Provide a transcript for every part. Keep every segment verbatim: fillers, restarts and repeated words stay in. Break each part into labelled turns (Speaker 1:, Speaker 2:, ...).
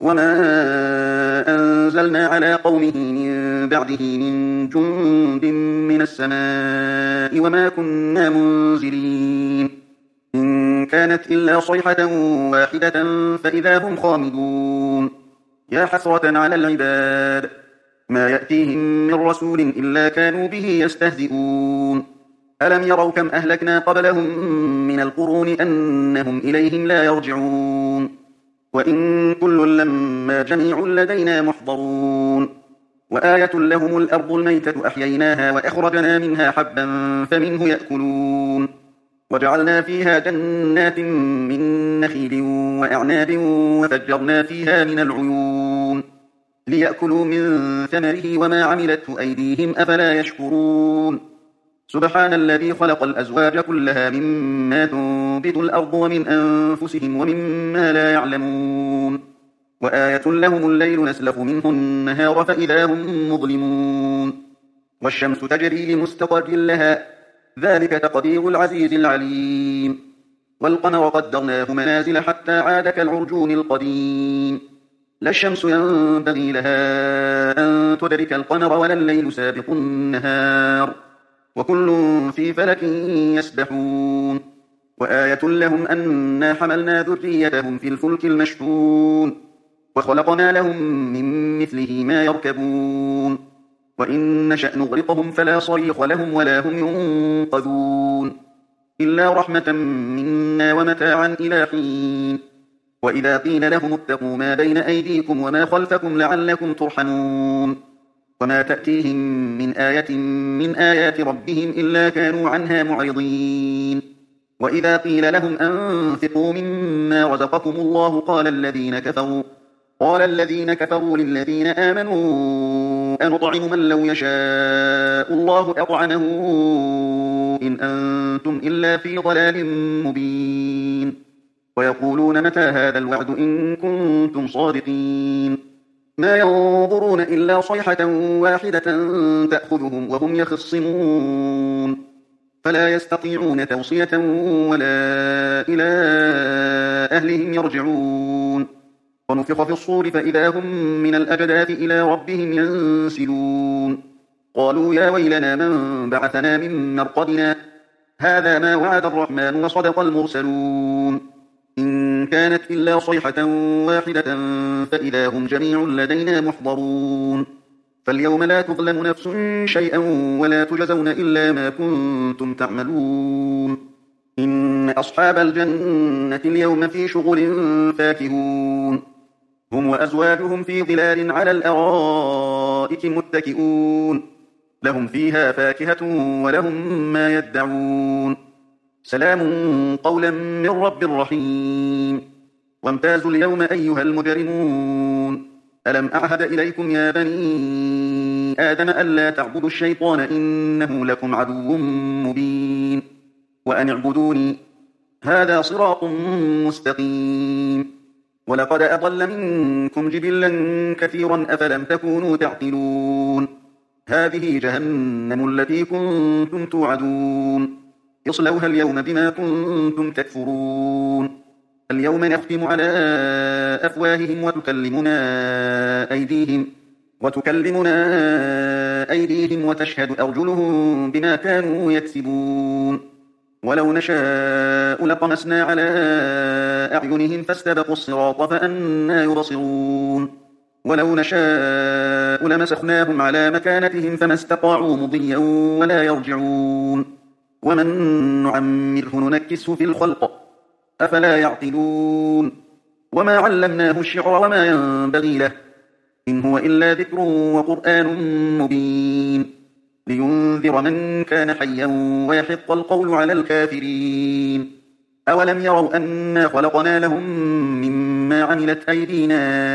Speaker 1: وما أنزلنا على قومه من بعده من جند من السماء وما كنا منزلين إن كانت إلا صيحة واحدة فإذا هم خامدون يا حسرة على العباد ما يأتيهم من رسول إلا كانوا به يستهزئون ألم يروا كم أهلكنا قبلهم من القرون أنهم إليهم لا يرجعون وإن كل لما جميع لدينا محضرون وآية لهم الأرض الميتة أحييناها وأخرجنا منها حبا فمنه يأكلون وجعلنا فيها جنات من نخيل وأعناب وفجرنا فيها من العيون ليأكلوا من ثمره وما عملته أيديهم أفلا يشكرون سبحان الذي خلق الأزواج كلها مما تنبت الأرض ومن أنفسهم ومما لا يعلمون وآية لهم الليل نسلخ منه النهار فإذا هم مظلمون والشمس تجري لمستقر لها ذلك تقدير العزيز العليم والقمر قدرناه منازل حتى عاد كالعرجون القديم لا الشمس ينبغي لها أن تدرك القمر ولا الليل سابق النهار وكل في فلك يسبحون وآية لهم أنا حملنا ذريتهم في الفلك المشحون وخلقنا لهم من مثله ما يركبون وإن نشأ نغرقهم فلا صريخ لهم ولا هم ينقذون إلا رحمة منا ومتاعا إلى حين وإذا قيل لهم اتقوا ما بين أيديكم وما خلفكم لعلكم ترحمون وما تأتيهم من آية من آيات ربهم إلا كانوا عنها معرضين وإذا قيل لهم أنفقوا مما رزقكم الله قال الذين كفروا قال الذين كفروا للذين آمنوا أنطعم من لو يشاء الله أطعمه إن أنتم إلا في ضلال مبين ويقولون متى هذا الوعد إن كنتم صادقين ما ينظرون إلا صيحة واحدة تأخذهم وهم يخصمون فلا يستطيعون توصية ولا إلى أهلهم يرجعون ونفخ في الصور فإذا هم من الأجداث إلى ربهم ينسلون قالوا يا ويلنا من بعثنا من مرقدنا هذا ما وعد الرحمن وصدق المرسلون إن كانت إلا صيحة واحدة فإذا هم جميع لدينا محضرون فاليوم لا تظلم نفس شيئا ولا تجزون إلا ما كنتم تعملون إن أصحاب الجنة اليوم في شغل فاكهون هم وأزواجهم في ظلال على الأرائك متكئون لهم فيها فاكهة ولهم ما يدعون سلام قولا من رب رحيم وامتازوا اليوم أيها المجرمون ألم أعهد إليكم يا بني آدم ألا تعبدوا الشيطان إنه لكم عدو مبين وأن اعبدوني هذا صراط مستقيم ولقد أضل منكم جبلا كثيرا أفلم تكونوا تعقلون هذه جهنم التي كنتم توعدون اصلوها اليوم بما كنتم تكفرون اليوم نختم على أفواههم وتكلمنا أيديهم وتكلمنا أيديهم وتشهد أرجلهم بما كانوا يكسبون ولو نشاء لطمسنا على أعينهم فاستبقوا الصراط فأنى يبصرون ولو نشاء لمسخناهم على مكانتهم فما استطاعوا مضيا ولا يرجعون ومن نعمره ننكسه في الخلق أفلا يعقلون وما علمناه الشعر وما ينبغي له إن هو إلا ذكر وقرآن مبين لينذر من كان حيا ويحق القول على الكافرين أولم يروا أنا خلقنا لهم مما عملت أيدينا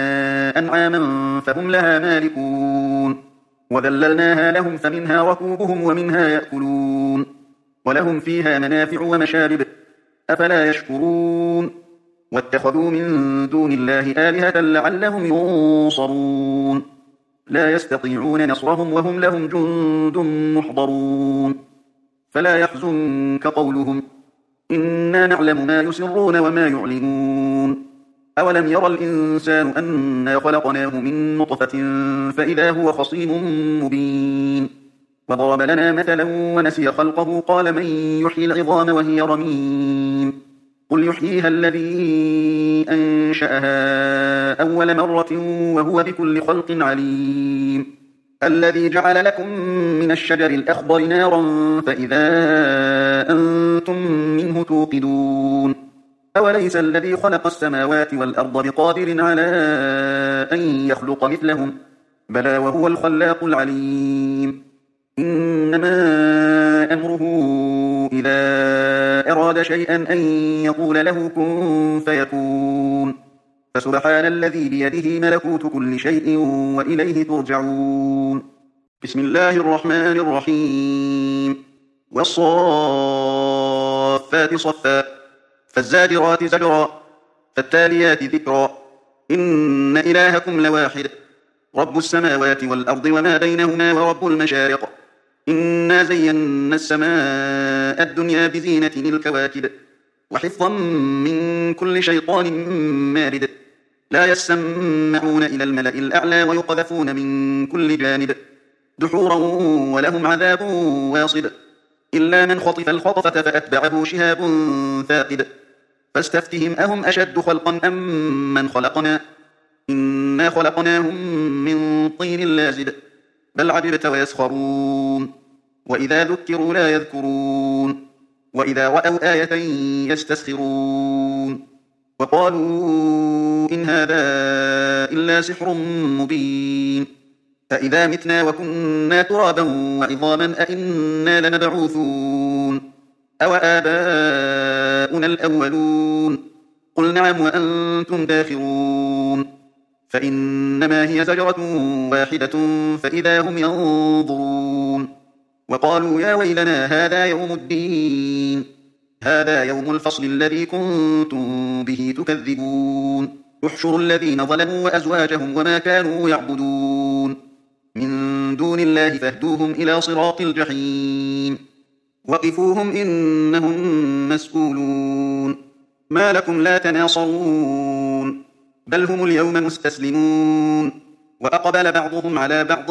Speaker 1: أنعاما فهم لها مالكون وذللناها لهم فمنها ركوبهم ومنها يأكلون ولهم فيها منافع ومشارب أفلا يشكرون واتخذوا من دون الله آلهة لعلهم ينصرون لا يستطيعون نصرهم وهم لهم جند محضرون فلا يحزنك قولهم إنا نعلم ما يسرون وما يعلنون أولم ير الإنسان أنا خلقناه من نطفة فإذا هو خصيم مبين وضرب لنا مثلا ونسي خلقه قال من يحيي العظام وهي رميم قل يحييها الذي أنشأها أول مرة وهو بكل خلق عليم الذي جعل لكم من الشجر الأخضر نارا فإذا أنتم منه توقدون أوليس الذي خلق السماوات والأرض بقادر على أن يخلق مثلهم بلى وهو الخلاق العليم إنما أمره إذا أراد شيئا أن يقول له كن فيكون فسبحان الذي بيده ملكوت كل شيء وإليه ترجعون بسم الله الرحمن الرحيم والصافات صفا فالزاجرات زجرا فالتاليات ذكرا إن إلهكم لواحد رب السماوات والأرض وما بينهما ورب المشارق إنا زينا السماء الدنيا بزينة الكواكب وحفظا من كل شيطان مارد لا يسمعون إلى الملأ الأعلى ويقذفون من كل جانب دحورا ولهم عذاب واصب إلا من خطف الخطفة فأتبعه شهاب ثاقب فاستفتهم أهم أشد خلقا أم من خلقنا إنا خلقناهم من طين لازب بل عجبت ويسخرون وإذا ذكروا لا يذكرون وإذا رأوا آية يستسخرون وقالوا إن هذا إلا سحر مبين فإذا متنا وكنا ترابا وعظاما أئنا لمبعوثون أو آباؤنا الأولون قل نعم وأنتم داخرون فإنما هي زجرة واحدة فإذا هم ينظرون وقالوا يا ويلنا هذا يوم الدين هذا يوم الفصل الذي كنتم به تكذبون احشروا الذين ظلموا وأزواجهم وما كانوا يعبدون من دون الله فاهدوهم إلى صراط الجحيم وقفوهم إنهم مسؤولون ما لكم لا تناصرون بل هم اليوم مستسلمون وأقبل بعضهم على بعض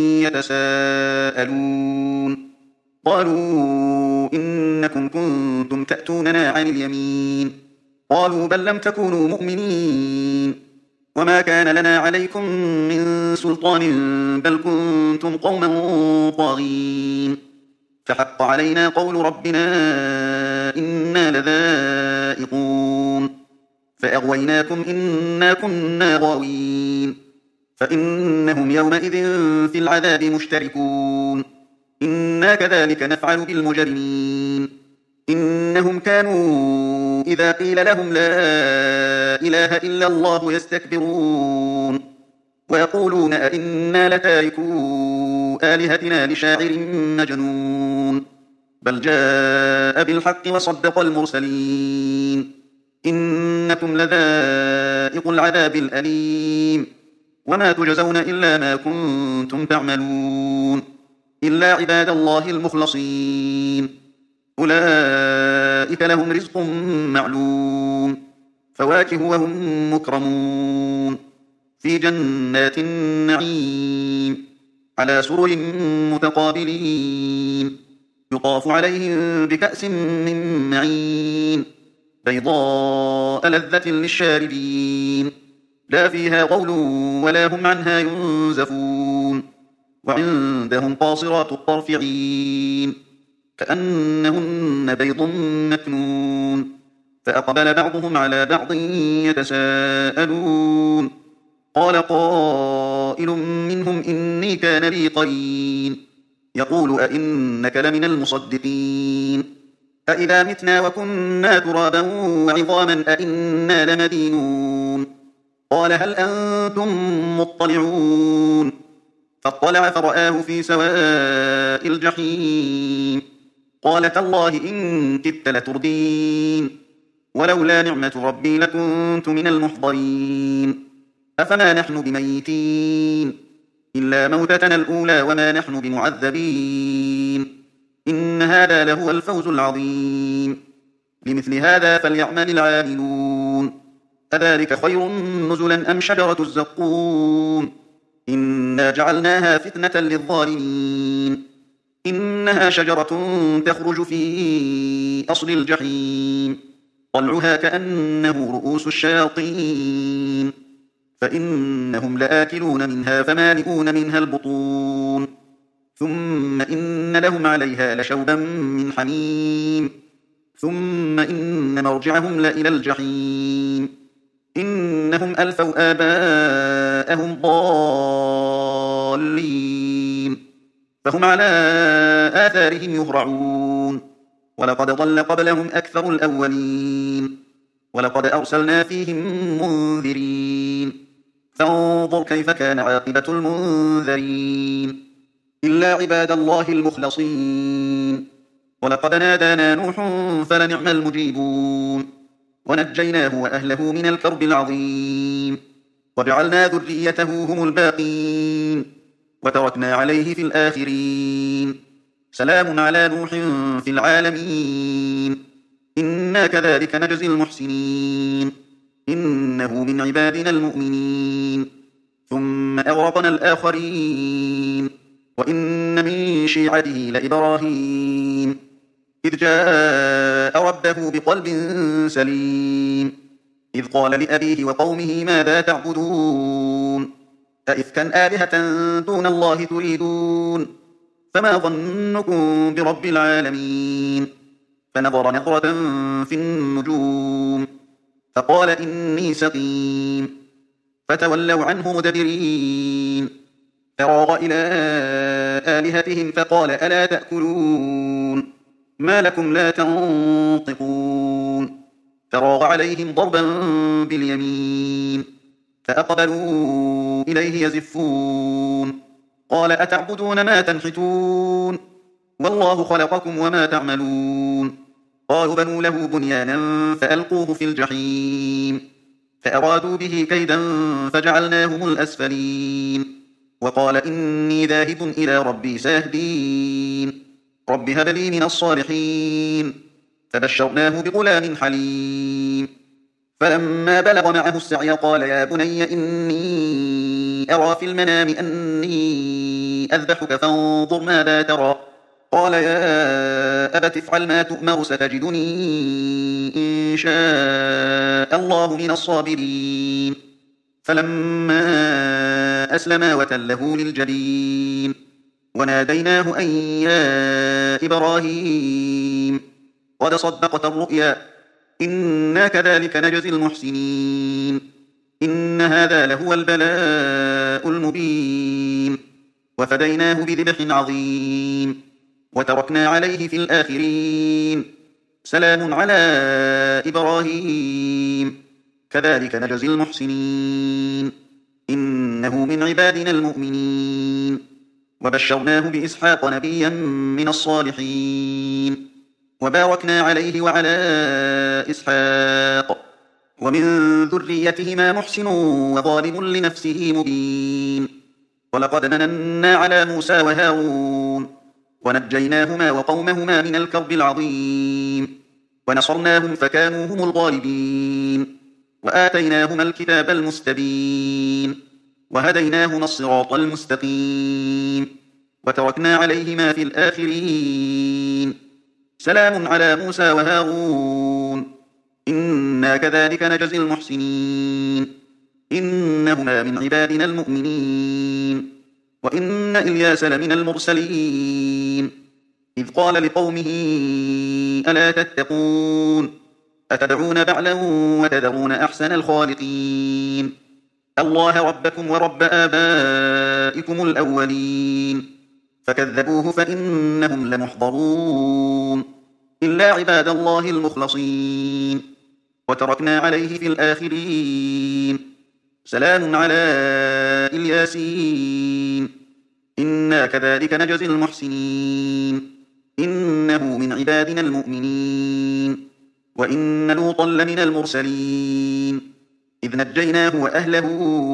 Speaker 1: يتساءلون قالوا إنكم كنتم تأتوننا عن اليمين قالوا بل لم تكونوا مؤمنين وما كان لنا عليكم من سلطان بل كنتم قوما طاغين فحق علينا قول ربنا إنا لذائقون فأغويناكم إنا كنا غاوين فإنهم يومئذ في العذاب مشتركون إنا كذلك نفعل بالمجرمين إنهم كانوا إذا قيل لهم لا إله إلا الله يستكبرون ويقولون أئنا لتاركو آلهتنا لشاعر مجنون بل جاء بالحق وصدق المرسلين إنكم لذائق العذاب الأليم وما تجزون إلا ما كنتم تعملون إلا عباد الله المخلصين أولئك لهم رزق معلوم فواكه وهم مكرمون في جنات النعيم على سرر متقابلين يطاف عليهم بكأس من معين بيضاء لذة للشاربين لا فيها غول ولا هم عنها ينزفون وعندهم قاصرات الطرف عين كأنهن بيض مكنون فأقبل بعضهم على بعض يتساءلون قال قائل منهم إني كان لي قرين يقول أئنك لمن المصدقين أئذا متنا وكنا ترابا وعظاما أئنا لمدينون قال هل أنتم مطلعون فاطلع فرآه في سواء الجحيم قال تالله إن كدت لتردين ولولا نعمة ربي لكنت من المحضرين أفما نحن بميتين إلا موتتنا الأولى وما نحن بمعذبين إن هذا لهو الفوز العظيم لمثل هذا فليعمل العاملون أذلك خير نزلا أم شجرة الزقوم إنا جعلناها فتنة للظالمين إنها شجرة تخرج في أصل الجحيم طلعها كأنه رؤوس الشياطين فإنهم لآكلون منها فمالئون منها البطون ثم إن لهم عليها لشوبا من حميم ثم إن مرجعهم لإلى الجحيم إنهم ألفوا آباءهم ضالين فهم على آثارهم يهرعون ولقد ضل قبلهم أكثر الأولين ولقد أرسلنا فيهم منذرين فانظر كيف كان عاقبة المنذرين إلا عباد الله المخلصين ولقد نادانا نوح فلنعم المجيبون ونجيناه وأهله من الكرب العظيم وجعلنا ذريته هم الباقين وتركنا عليه في الآخرين سلام على نوح في العالمين إنا كذلك نجزي المحسنين إنه من عبادنا المؤمنين ثم أغرقنا الآخرين وإن من شيعته لإبراهيم إذ جاء ربه بقلب سليم إذ قال لأبيه وقومه ماذا تعبدون أئفكا آلهة دون الله تريدون فما ظنكم برب العالمين فنظر نظرة في النجوم فقال إني سقيم فتولوا عنه مدبرين فراغ إلى آلهتهم فقال ألا تأكلون ما لكم لا تنطقون فراغ عليهم ضربا باليمين فأقبلوا إليه يزفون قال أتعبدون ما تنحتون والله خلقكم وما تعملون قالوا بنوا له بنيانا فألقوه في الجحيم فأرادوا به كيدا فجعلناهم الأسفلين وقال إني ذاهب إلى ربي سيهدين رب هب لي من الصالحين فبشرناه بغلام حليم فلما بلغ معه السعي قال يا بني إني أرى في المنام أني أذبحك فانظر ماذا ترى قال يا أبت افعل ما تؤمر ستجدني إن شاء الله من الصابرين فلما أسلما وتله للجبين وناديناه أن يا إبراهيم قد صدقت الرؤيا إنا كذلك نجزي المحسنين إن هذا لهو البلاء المبين وفديناه بذبح عظيم وتركنا عليه في الآخرين سلام على إبراهيم كذلك نجزي المحسنين إنه من عبادنا المؤمنين وبشرناه بإسحاق نبيا من الصالحين وباركنا عليه وعلى إسحاق ومن ذريتهما محسن وظالم لنفسه مبين ولقد مننا على موسى وهارون ونجيناهما وقومهما من الكرب العظيم ونصرناهم فكانوا هم الغالبين وآتيناهما الكتاب المستبين وهديناهما الصراط المستقيم وتركنا عليهما في الآخرين سلام على موسى وهارون إنا كذلك نجزي المحسنين إنهما من عبادنا المؤمنين وإن إلياس لمن المرسلين إذ قال لقومه ألا تتقون أتدعون بعلا وتذرون أحسن الخالقين الله ربكم ورب آبائكم الأولين فكذبوه فإنهم لمحضرون إلا عباد الله المخلصين وتركنا عليه في الآخرين سلام على الياسين إنا كذلك نجزي المحسنين إنه من عبادنا المؤمنين وإن لوطا لمن المرسلين إذ نجيناه وأهله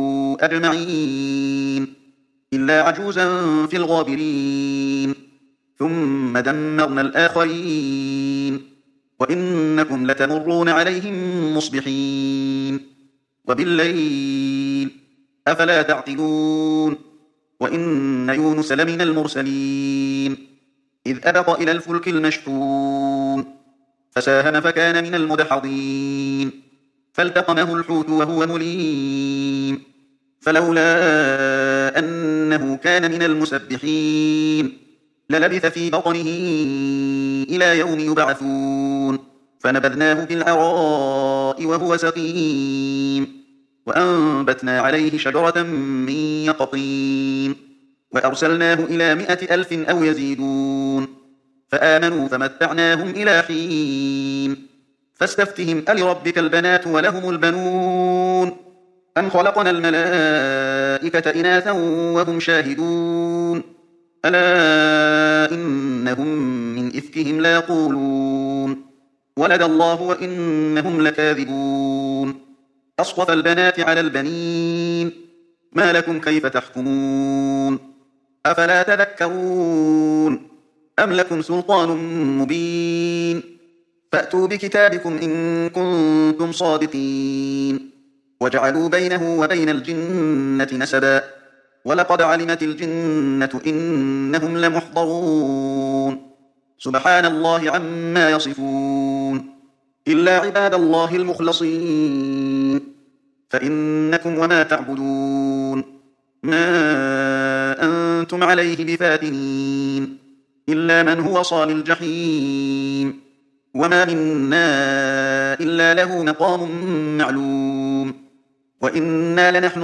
Speaker 1: أجمعين إلا عجوزا في الغابرين ثم دمرنا الآخرين وإنكم لتمرون عليهم مصبحين وبالليل أفلا تعقلون وإن يونس لمن المرسلين إذ أبق إلى الفلك المشحون فساهم فكان من المدحضين فالتقمه الحوت وهو مليم فلولا أنه كان من المسبحين للبث في بطنه إلى يوم يبعثون فنبذناه بالعراء وهو سقيم وأنبتنا عليه شجرة من يقطين وأرسلناه إلى مائة ألف أو يزيدون فآمنوا فمتعناهم إلى حين فاستفتهم ألربك البنات ولهم البنون أم خلقنا الملائكة إناثا وهم شاهدون ألا إنهم من إفكهم لا يقولون ولد الله وإنهم لكاذبون أصطفى البنات على البنين ما لكم كيف تحكمون أفلا تذكرون أم لكم سلطان مبين فأتوا بكتابكم إن كنتم صادقين وجعلوا بينه وبين الجنة نسبا ولقد علمت الجنة إنهم لمحضرون سبحان الله عما يصفون إلا عباد الله المخلصين فإنكم وما تعبدون ما أنتم عليه بفاتنين إلا من هو صال الجحيم وما منا إلا له مقام معلوم وإنا لنحن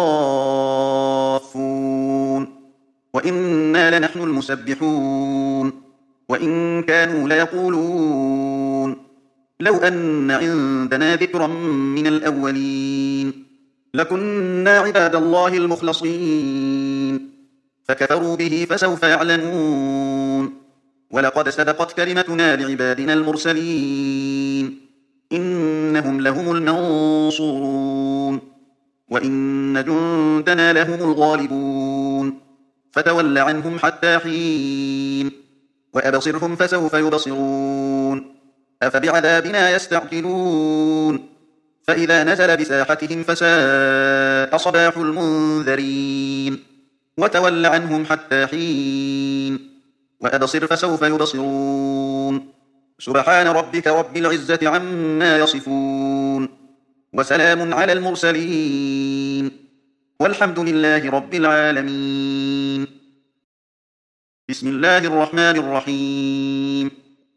Speaker 1: الصافون وإنا لنحن المسبحون وإن كانوا ليقولون لو أن عندنا ذكرا من الأولين لكنا عباد الله المخلصين فكفروا به فسوف يعلمون ولقد سبقت كلمتنا لعبادنا المرسلين إنهم لهم المنصورون وإن جندنا لهم الغالبون فتول عنهم حتى حين وأبصرهم فسوف يبصرون أفبعذابنا يستعجلون فإذا نزل بساحتهم فساء صباح المنذرين وتول عنهم حتى حين وأبصر فسوف يبصرون سبحان ربك رب العزة عما يصفون وسلام على المرسلين والحمد لله رب العالمين بسم الله الرحمن الرحيم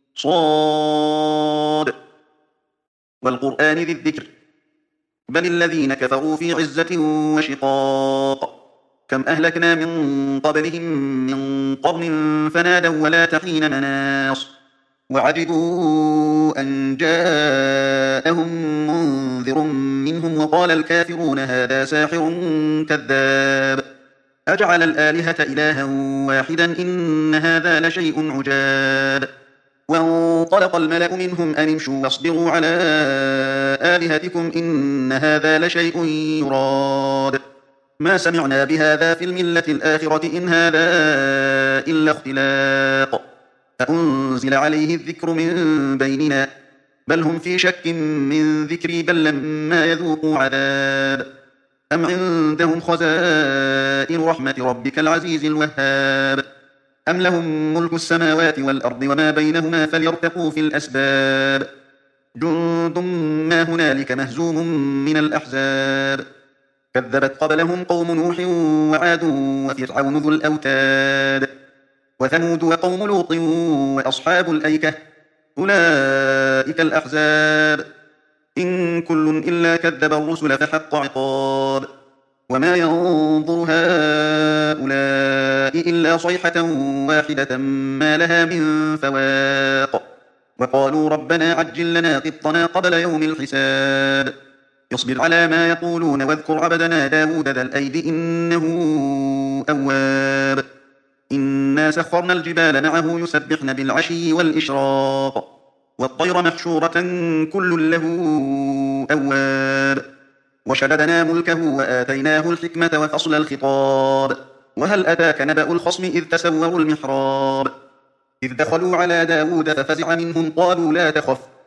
Speaker 1: صاد والقرآن ذي الذكر بل الذين كفروا في عزة وشقاق كم أهلكنا من قبلهم من قرن فنادوا ولا تحين مناص وعجبوا أن جاءهم منذر منهم وقال الكافرون هذا ساحر كذاب أجعل الآلهة إلها واحدا إن هذا لشيء عجاب وانطلق الملأ منهم أن امشوا واصبروا على آلهتكم إن هذا لشيء يراد ما سمعنا بهذا في الملة الآخرة إن هذا إلا اختلاق أأنزل عليه الذكر من بيننا بل هم في شك من ذكري بل لما يذوقوا عذاب أم عندهم خزائن رحمة ربك العزيز الوهاب أم لهم ملك السماوات والأرض وما بينهما فليرتقوا في الأسباب جند ما هنالك مهزوم من الأحزاب كذبت قبلهم قوم نوح وعاد وفرعون ذو الأوتاد وثمود وقوم لوط وأصحاب الأيكة أولئك الأحزاب إن كل إلا كذب الرسل فحق عقاب وما ينظر هؤلاء إلا صيحة واحدة ما لها من فواق وقالوا ربنا عجل لنا قطنا قبل يوم الحساب اصبر على ما يقولون واذكر عبدنا داود ذا الأيد إنه أواب إنا سخرنا الجبال معه يسبحن بالعشي والإشراق والطير محشورة كل له أواب وشددنا ملكه وآتيناه الحكمة وفصل الخطاب وهل أتاك نبأ الخصم إذ تسوروا المحراب إذ دخلوا على داود ففزع منهم قالوا لا تخف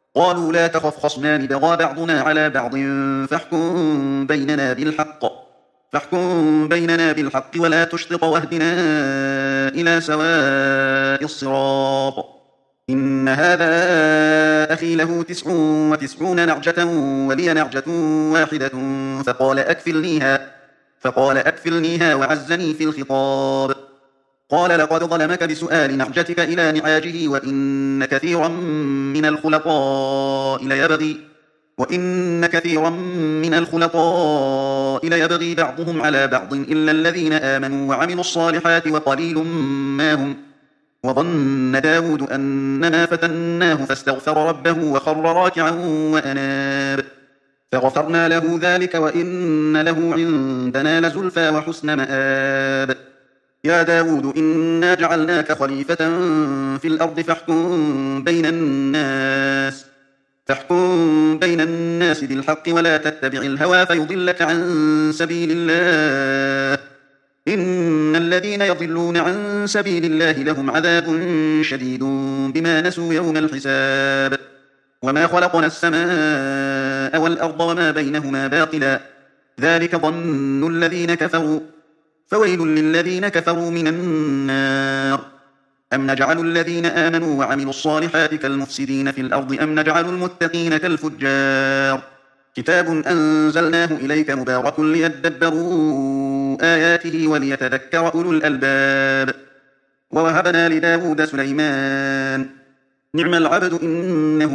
Speaker 1: قالوا لا تخف خصمان بغى بعضنا على بعض فاحكم بيننا بالحق فاحكم بيننا بالحق ولا تشطط واهدنا إلى سواء الصراط إن هذا أخي له تسع وتسعون نعجة ولي نعجة واحدة فقال أكفلنيها فقال أكفلنيها وعزني في الخطاب قال لقد ظلمك بسؤال نعجتك إلى نعاجه وإن كثيرا من الخلطاء ليبغي وإن كثيرا من الخلطاء ليبغي بعضهم على بعض إلا الذين آمنوا وعملوا الصالحات وقليل ما هم وظن داود أنما فتناه فاستغفر ربه وخر راكعا وأناب فغفرنا له ذلك وإن له عندنا لزلفى وحسن مآب يا داود إنا جعلناك خليفة في الأرض فاحكم بين الناس فاحكم بين الناس بالحق ولا تتبع الهوى فيضلك عن سبيل الله إن الذين يضلون عن سبيل الله لهم عذاب شديد بما نسوا يوم الحساب وما خلقنا السماء والأرض وما بينهما باطلا ذلك ظن الذين كفروا فويل للذين كفروا من النار أم نجعل الذين آمنوا وعملوا الصالحات كالمفسدين في الأرض أم نجعل المتقين كالفجار كتاب أنزلناه إليك مبارك ليدبروا آياته وليتذكر أولو الألباب ووهبنا لداود سليمان نعم العبد إنه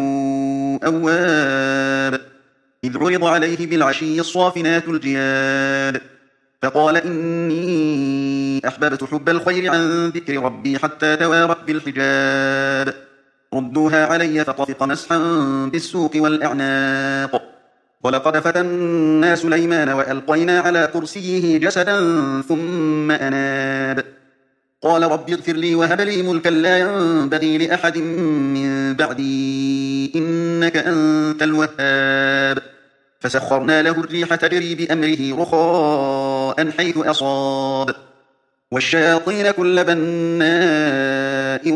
Speaker 1: أواب إذ عرض عليه بالعشي الصافنات الجياد فقال إني أحببت حب الخير عن ذكر ربي حتى توارت بالحجاب ردوها علي فطفق مسحا بالسوق والأعناق ولقد فتنا سليمان وألقينا على كرسيه جسدا ثم أناب قال رب اغفر لي وهب لي ملكا لا ينبغي لأحد من بعدي إنك أنت الوهاب فسخرنا له الريح تجري بأمره رخاء حيث أصاب والشياطين كل بناء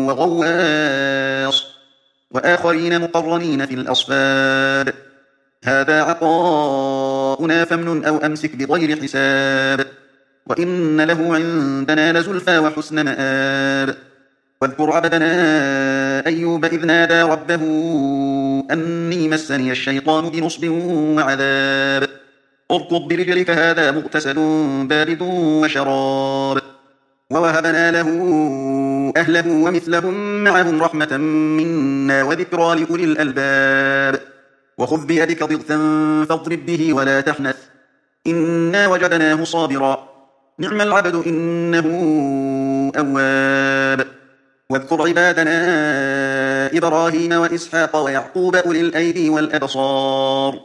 Speaker 1: وغواص وآخرين مقرنين في الأصفاد هذا عطاؤنا فامنن أو أمسك بغير حساب وإن له عندنا لزلفى وحسن مآب واذكر عبدنا أيوب إذ نادى ربه أني مسني الشيطان بنصب وعذاب اركض برجلك هذا مغتسل بارد وشراب ووهبنا له أهله ومثلهم معهم رحمة منا وذكرى لأولي الألباب وخذ بيدك ضغثا فاضرب به ولا تحنث إنا وجدناه صابرا نعم العبد إنه أواب واذكر عبادنا إبراهيم وإسحاق ويعقوب أولي الأيدي والأبصار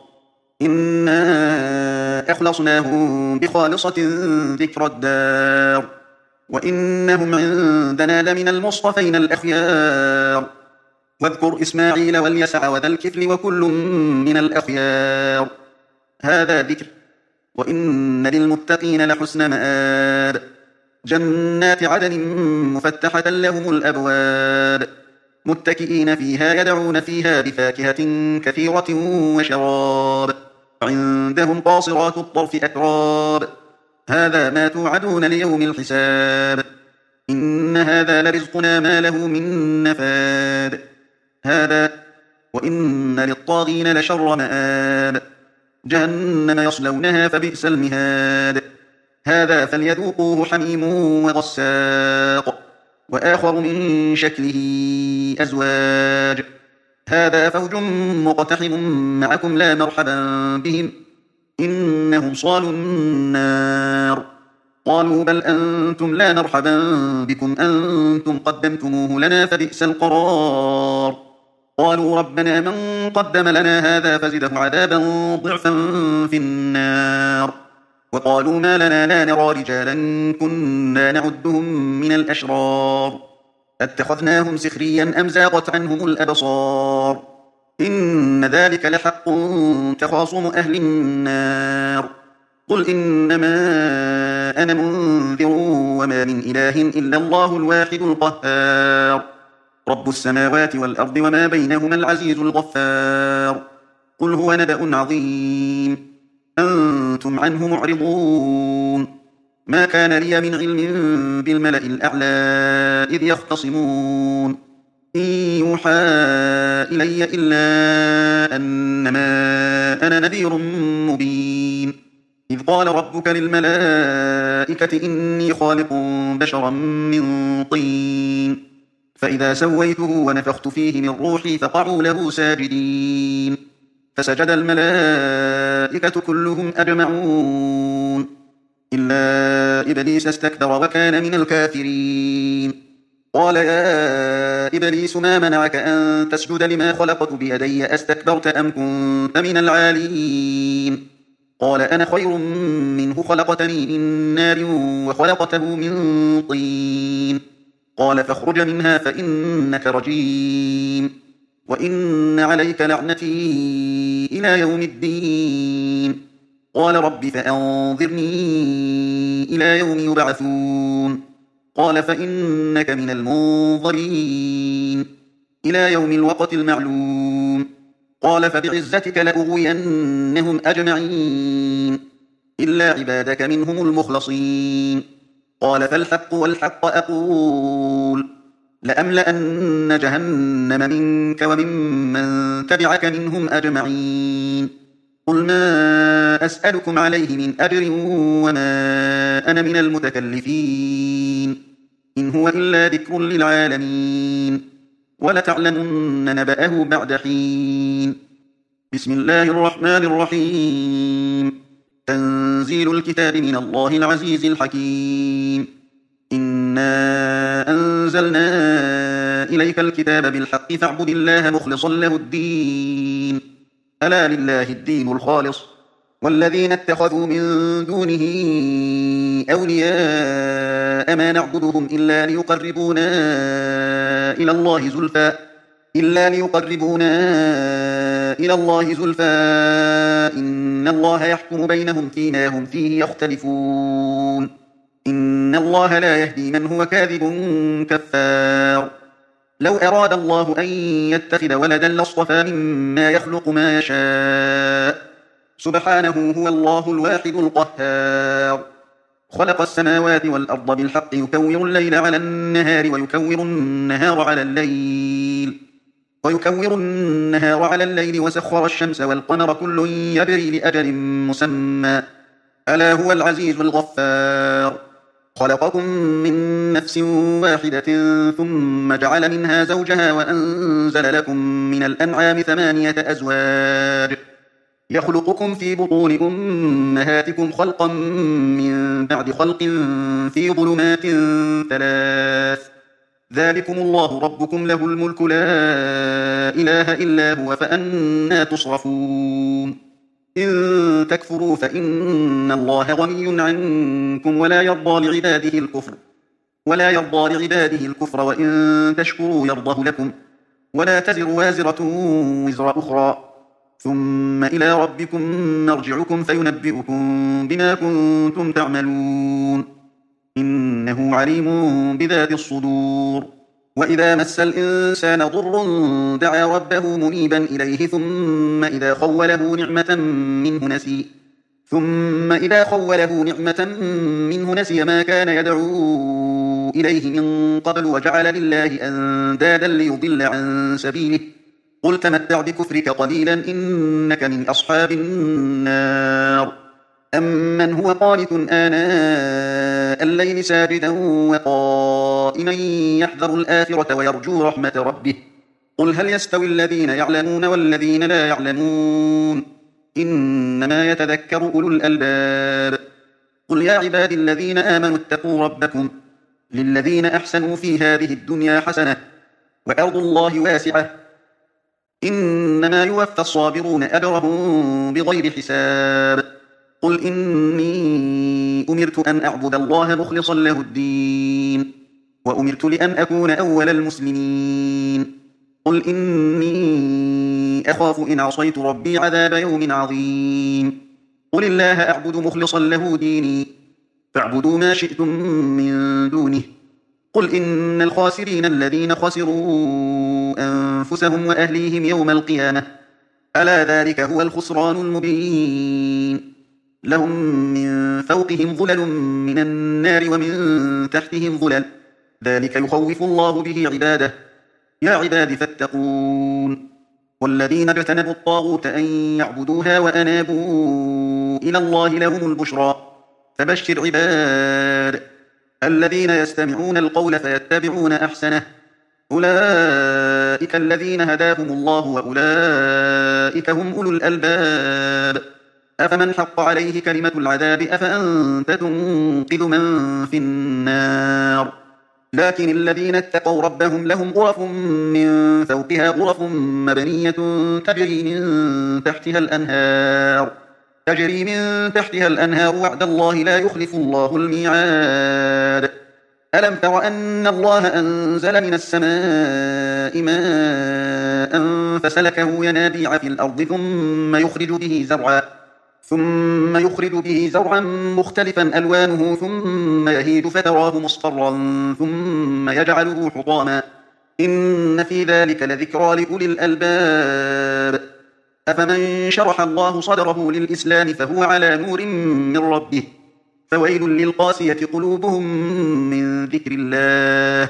Speaker 1: إنا أخلصناهم بخالصة ذكر الدار وإنهم عندنا لمن المصطفين الأخيار واذكر إسماعيل واليسع وذا الكفل وكل من الأخيار هذا ذكر وإن للمتقين لحسن مآب جنات عدن مفتحة لهم الأبواب متكئين فيها يدعون فيها بفاكهة كثيرة وشراب عندهم قاصرات الطرف أتراب هذا ما توعدون ليوم الحساب إن هذا لرزقنا ما له من نفاد هذا وإن للطاغين لشر مآب جهنم يصلونها فبئس المهاد هذا فليذوقوه حميم وغساق وآخر من شكله أزواج هذا فوج مقتحم معكم لا مرحبا بهم إنهم صالوا النار قالوا بل أنتم لا مرحبا بكم أنتم قدمتموه لنا فبئس القرار قالوا ربنا من قدم لنا هذا فزده عذابا ضعفا في النار وقالوا ما لنا لا نرى رجالا كنا نعدهم من الأشرار اتخذناهم سخريا أم زاغت عنهم الأبصار إن ذلك لحق تخاصم أهل النار قل إنما أنا منذر وما من إله إلا الله الواحد القهار رب السماوات والأرض وما بينهما العزيز الغفار قل هو نبأ عظيم أنتم عنه معرضون ما كان لي من علم بالملأ الأعلى إذ يختصمون إن يوحى إلي إلا أنما أنا نذير مبين إذ قال ربك للملائكة إني خالق بشرا من طين فإذا سويته ونفخت فيه من روحي فقعوا له ساجدين فسجد الملائكة كلهم أجمعون إلا إبليس استكبر وكان من الكافرين قال يا إبليس ما منعك أن تسجد لما خلقت بيدي أستكبرت أم كنت من العالين قال أنا خير منه خلقتني من نار وخلقته من طين قال فاخرج منها فإنك رجيم وإن عليك لعنتي إلى يوم الدين قال رب فأنظرني إلى يوم يبعثون قال فإنك من المنظرين إلى يوم الوقت المعلوم قال فبعزتك لأغوينهم أجمعين إلا عبادك منهم المخلصين قال فالحق والحق أقول لأملأن جهنم منك وممن تبعك منهم أجمعين قل ما أسألكم عليه من أجر وما أنا من المتكلفين إن هو إلا ذكر للعالمين ولتعلمن نبأه بعد حين بسم الله الرحمن الرحيم تنزيل الكتاب من الله العزيز الحكيم إنا أنزلنا إليك الكتاب بالحق فاعبد الله مخلصا له الدين ألا لله الدين الخالص والذين اتخذوا من دونه أولياء ما نعبدهم إلا ليقربونا إلى الله زلفى إلا ليقربونا إلى الله زلفى إن الله يحكم بينهم فيما هم فيه يختلفون إن الله لا يهدي من هو كاذب كفار لو أراد الله أن يتخذ ولدا لاصطفى مما يخلق ما يشاء سبحانه هو الله الواحد القهار خلق السماوات والأرض بالحق يكور الليل على النهار ويكور النهار على الليل ويكور النهار على الليل وسخر الشمس والقمر كل يجري لأجل مسمى ألا هو العزيز الغفار خلقكم من نفس واحدة ثم جعل منها زوجها وأنزل لكم من الأنعام ثمانية أزواج يخلقكم في بطون أمهاتكم خلقا من بعد خلق في ظلمات ثلاث ذلكم الله ربكم له الملك لا إله إلا هو فأنى تصرفون إن تكفروا فإن الله غني عنكم ولا يرضى لعباده الكفر ولا يرضى لعباده الكفر وإن تشكروا يرضه لكم ولا تزر وازرة وزر أخرى ثم إلى ربكم مرجعكم فينبئكم بما كنتم تعملون إنه عليم بذات الصدور وإذا مس الإنسان ضر دعا ربه منيبا إليه ثم إذا خوله نعمة منه نسي ثم إذا خوله نعمة منه نسي ما كان يدعو إليه من قبل وجعل لله أندادا ليضل عن سبيله قل تمتع بكفرك قليلا إنك من أصحاب النار أمن هو قانت آناء الليل ساجدا وقائما يحذر الآخرة ويرجو رحمة ربه قل هل يستوي الذين يعلمون والذين لا يعلمون إنما يتذكر أولو الألباب قل يا عبادي الذين آمنوا اتقوا ربكم للذين أحسنوا في هذه الدنيا حسنة وأرض الله واسعة إنما يوفى الصابرون أجرهم بغير حساب قل إني أمرت أن أعبد الله مخلصا له الدين وأمرت لأن أكون أول المسلمين قل إني أخاف إن عصيت ربي عذاب يوم عظيم قل الله أعبد مخلصا له ديني فاعبدوا ما شئتم من دونه قل إن الخاسرين الذين خسروا أنفسهم وأهليهم يوم القيامة ألا ذلك هو الخسران المبين لهم من فوقهم ظلل من النار ومن تحتهم ظلل ذلك يخوف الله به عباده يا عباد فاتقون والذين اجتنبوا الطاغوت أن يعبدوها وأنابوا إلى الله لهم البشرى فبشر عباد الذين يستمعون القول فيتبعون أحسنه أولئك الذين هداهم الله وأولئك هم أولو الألباب أفمن حق عليه كلمة العذاب أفأنت تنقذ من في النار لكن الذين اتقوا ربهم لهم غرف من فوقها غرف مبنية تجري من تحتها الأنهار تجري من تحتها الأنهار وعد الله لا يخلف الله الميعاد ألم تر أن الله أنزل من السماء ماء فسلكه ينابيع في الأرض ثم يخرج به زرعا ثم يخرج به زرعا مختلفا ألوانه ثم يهيج فتراه مصفرا ثم يجعله حطاما إن في ذلك لذكرى لأولي الألباب أفمن شرح الله صدره للإسلام فهو على نور من ربه فويل للقاسية قلوبهم من ذكر الله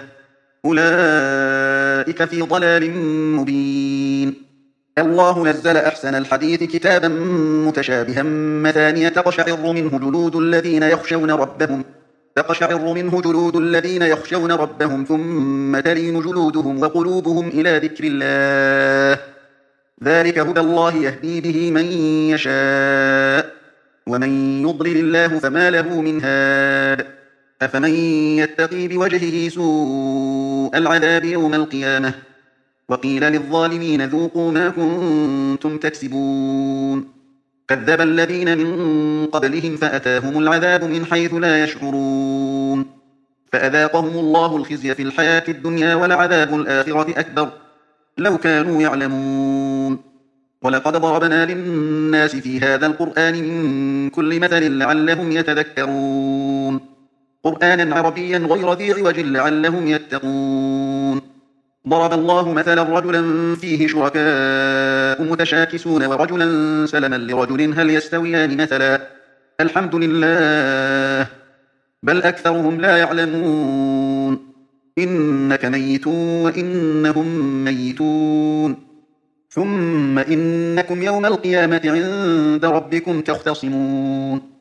Speaker 1: أولئك في ضلال مبين الله نزل أحسن الحديث كتابا متشابها مثانية تقشعر منه جلود الذين يخشون ربهم تقشعر منه جلود الذين يخشون ربهم ثم تلين جلودهم وقلوبهم إلى ذكر الله ذلك هدى الله يهدي به من يشاء ومن يضلل الله فما له من هاد أفمن يتقي بوجهه سوء العذاب يوم القيامة وقيل للظالمين ذوقوا ما كنتم تكسبون كذب الذين من قبلهم فأتاهم العذاب من حيث لا يشعرون فأذاقهم الله الخزي في الحياة الدنيا ولعذاب الآخرة أكبر لو كانوا يعلمون ولقد ضربنا للناس في هذا القرآن من كل مثل لعلهم يتذكرون قرآنا عربيا غير ذي عوج لعلهم يتقون ضرب الله مثلا رجلا فيه شركاء متشاكسون ورجلا سلما لرجل هل يستويان مثلا الحمد لله بل أكثرهم لا يعلمون إنك ميت وإنهم ميتون ثم إنكم يوم القيامة عند ربكم تختصمون